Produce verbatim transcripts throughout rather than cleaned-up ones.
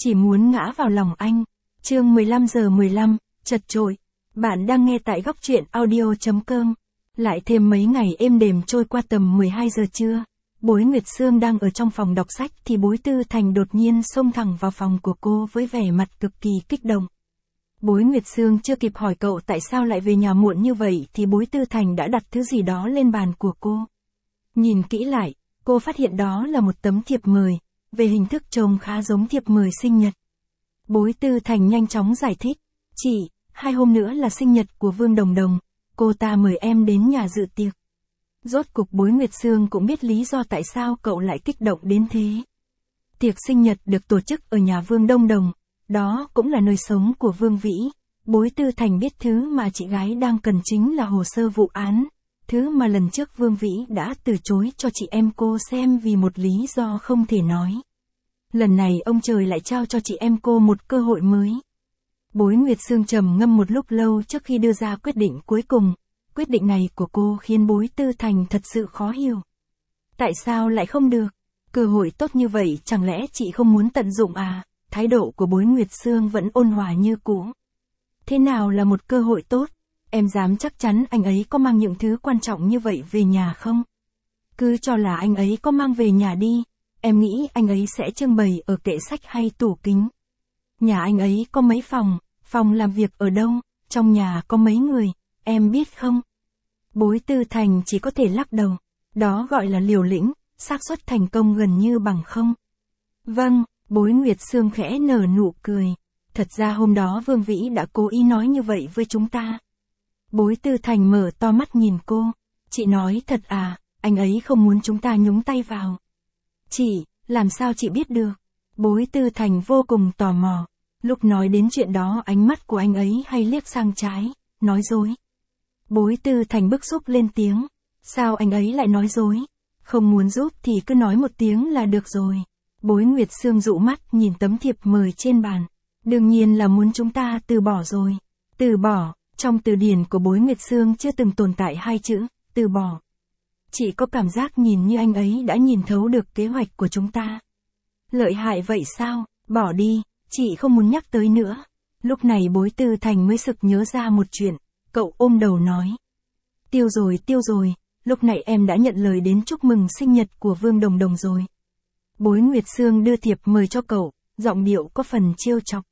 chỉ muốn ngã vào lòng anh. Chương mười lăm giờ mười lăm, chật chội. Bạn đang nghe tại góc truyện audio chấm com. Lại thêm mấy ngày êm đềm trôi qua tầm mười hai giờ trưa. Bối Nguyệt Sương đang ở trong phòng đọc sách thì Bối Tư Thành đột nhiên xông thẳng vào phòng của cô với vẻ mặt cực kỳ kích động. Bối Nguyệt Sương chưa kịp hỏi cậu tại sao lại về nhà muộn như vậy thì Bối Tư Thành đã đặt thứ gì đó lên bàn của cô. Nhìn kỹ lại, cô phát hiện đó là một tấm thiệp mời, về hình thức trông khá giống thiệp mời sinh nhật. Bối Tư Thành nhanh chóng giải thích, chị, hai hôm nữa là sinh nhật của Vương Đồng Đồng, cô ta mời em đến nhà dự tiệc. Rốt cục Bối Nguyệt Sương cũng biết lý do tại sao cậu lại kích động đến thế. Tiệc sinh nhật được tổ chức ở nhà Vương Đông Đồng, đó cũng là nơi sống của Vương Vĩ. Bối Tư Thành biết thứ mà chị gái đang cần chính là hồ sơ vụ án, thứ mà lần trước Vương Vĩ đã từ chối cho chị em cô xem vì một lý do không thể nói. Lần này ông trời lại trao cho chị em cô một cơ hội mới. Bối Nguyệt Sương trầm ngâm một lúc lâu trước khi đưa ra quyết định cuối cùng. Quyết định này của cô khiến Bối Tư Thành thật sự khó hiểu. Tại sao lại không được? Cơ hội tốt như vậy chẳng lẽ chị không muốn tận dụng à? Thái độ của Bối Nguyệt Sương vẫn ôn hòa như cũ. Thế nào là một cơ hội tốt? Em dám chắc chắn anh ấy có mang những thứ quan trọng như vậy về nhà không? Cứ cho là anh ấy có mang về nhà đi. Em nghĩ anh ấy sẽ trưng bày ở kệ sách hay tủ kính. Nhà anh ấy có mấy phòng, phòng làm việc ở đâu, trong nhà có mấy người, em biết không? Bối Tư Thành chỉ có thể lắc đầu. Đó gọi là liều lĩnh, xác suất thành công gần như bằng không. Vâng, Bối Nguyệt Sương khẽ nở nụ cười. Thật ra hôm đó Vương Vĩ đã cố ý nói như vậy với chúng ta. Bối Tư Thành mở to mắt nhìn cô. Chị nói thật à, anh ấy không muốn chúng ta nhúng tay vào. Chị, làm sao chị biết được? Bối Tư Thành vô cùng tò mò. Lúc nói đến chuyện đó ánh mắt của anh ấy hay liếc sang trái, nói dối. Bối Tư Thành bức xúc lên tiếng. Sao anh ấy lại nói dối? Không muốn giúp thì cứ nói một tiếng là được rồi. Bối Nguyệt Sương dụ mắt nhìn tấm thiệp mời trên bàn. Đương nhiên là muốn chúng ta từ bỏ rồi. Từ bỏ, trong từ điển của Bối Nguyệt Sương chưa từng tồn tại hai chữ, từ bỏ. Chị có cảm giác nhìn như anh ấy đã nhìn thấu được kế hoạch của chúng ta. Lợi hại vậy sao? Bỏ đi, chị không muốn nhắc tới nữa. Lúc này Bối Tư Thành mới sực nhớ ra một chuyện, cậu ôm đầu nói. Tiêu rồi tiêu rồi, lúc này em đã nhận lời đến chúc mừng sinh nhật của Vương Đồng Đồng rồi. Bối Nguyệt Sương đưa thiệp mời cho cậu, giọng điệu có phần trêu chọc.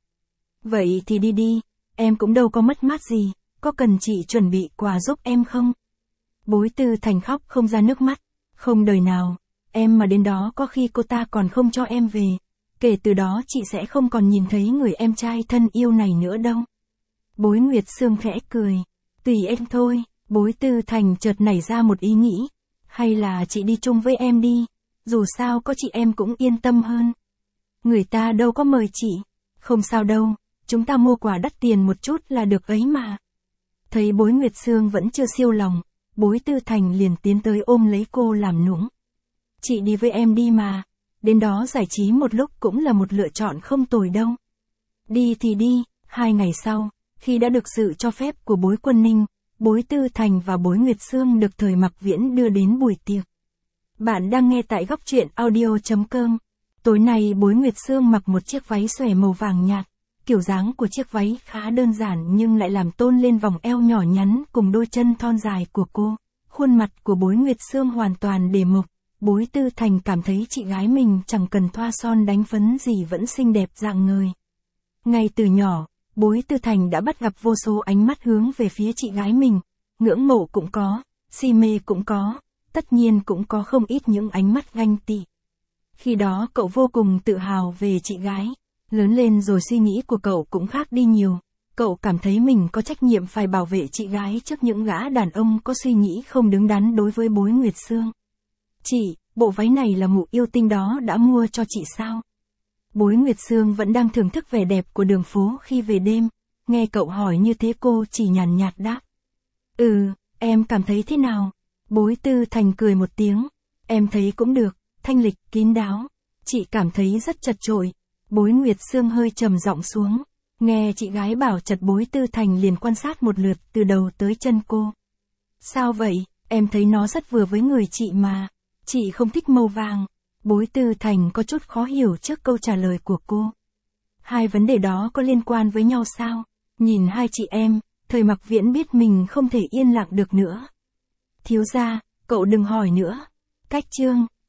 Vậy thì đi đi, em cũng đâu có mất mát gì, có cần chị chuẩn bị quà giúp em không? Bối Tư Thành khóc không ra nước mắt, không đời nào, em mà đến đó có khi cô ta còn không cho em về, kể từ đó chị sẽ không còn nhìn thấy người em trai thân yêu này nữa đâu. Bối Nguyệt Sương khẽ cười, tùy em thôi. Bối Tư Thành chợt nảy ra một ý nghĩ, hay là chị đi chung với em đi, dù sao có chị em cũng yên tâm hơn. Người ta đâu có mời chị, không sao đâu, chúng ta mua quà đắt tiền một chút là được ấy mà. Thấy Bối Nguyệt Sương vẫn chưa siêu lòng, Bối Tư Thành liền tiến tới ôm lấy cô làm nũng. Chị đi với em đi mà, đến đó giải trí một lúc cũng là một lựa chọn không tồi đâu. Đi thì đi. Hai ngày sau, khi đã được sự cho phép của Bối Quân Ninh, Bối Tư Thành và Bối Nguyệt Sương được Thời Mặc Viễn đưa đến buổi tiệc. Bạn đang nghe tại góc truyện audio chấm com. Tối nay Bối Nguyệt Sương mặc một chiếc váy xòe màu vàng nhạt. Kiểu dáng của chiếc váy khá đơn giản nhưng lại làm tôn lên vòng eo nhỏ nhắn cùng đôi chân thon dài của cô. Khuôn mặt của Bối Nguyệt Sương hoàn toàn đề mộc. Bối Tư Thành cảm thấy chị gái mình chẳng cần thoa son đánh phấn gì vẫn xinh đẹp rạng ngời. Ngay từ nhỏ, Bối Tư Thành đã bắt gặp vô số ánh mắt hướng về phía chị gái mình. Ngưỡng mộ cũng có, si mê cũng có, tất nhiên cũng có không ít những ánh mắt ganh tị. Khi đó cậu vô cùng tự hào về chị gái. Lớn lên rồi suy nghĩ của cậu cũng khác đi nhiều. Cậu cảm thấy mình có trách nhiệm phải bảo vệ chị gái trước những gã đàn ông có suy nghĩ không đứng đắn đối với Bối Nguyệt Sương. Chị, bộ váy này là mụ yêu tinh đó đã mua cho chị sao? Bối Nguyệt Sương vẫn đang thưởng thức vẻ đẹp của đường phố khi về đêm. Nghe cậu hỏi như thế cô chỉ nhàn nhạt đáp. Ừ, em cảm thấy thế nào? Bối Tư Thành cười một tiếng. Em thấy cũng được, thanh lịch, kín đáo. Chị cảm thấy rất chật chội. Bối Nguyệt Sương hơi trầm giọng xuống. Nghe chị gái bảo chật Bối Tư Thành liền quan sát một lượt từ đầu tới chân cô. Sao vậy, em thấy nó rất vừa với người chị mà. Chị không thích màu vàng. Bối Tư Thành có chút khó hiểu trước câu trả lời của cô. Hai vấn đề đó có liên quan với nhau sao? Nhìn hai chị em, Thời Mặc Viễn biết mình không thể yên lặng được nữa. Thiếu gia, cậu đừng hỏi nữa. Cách chương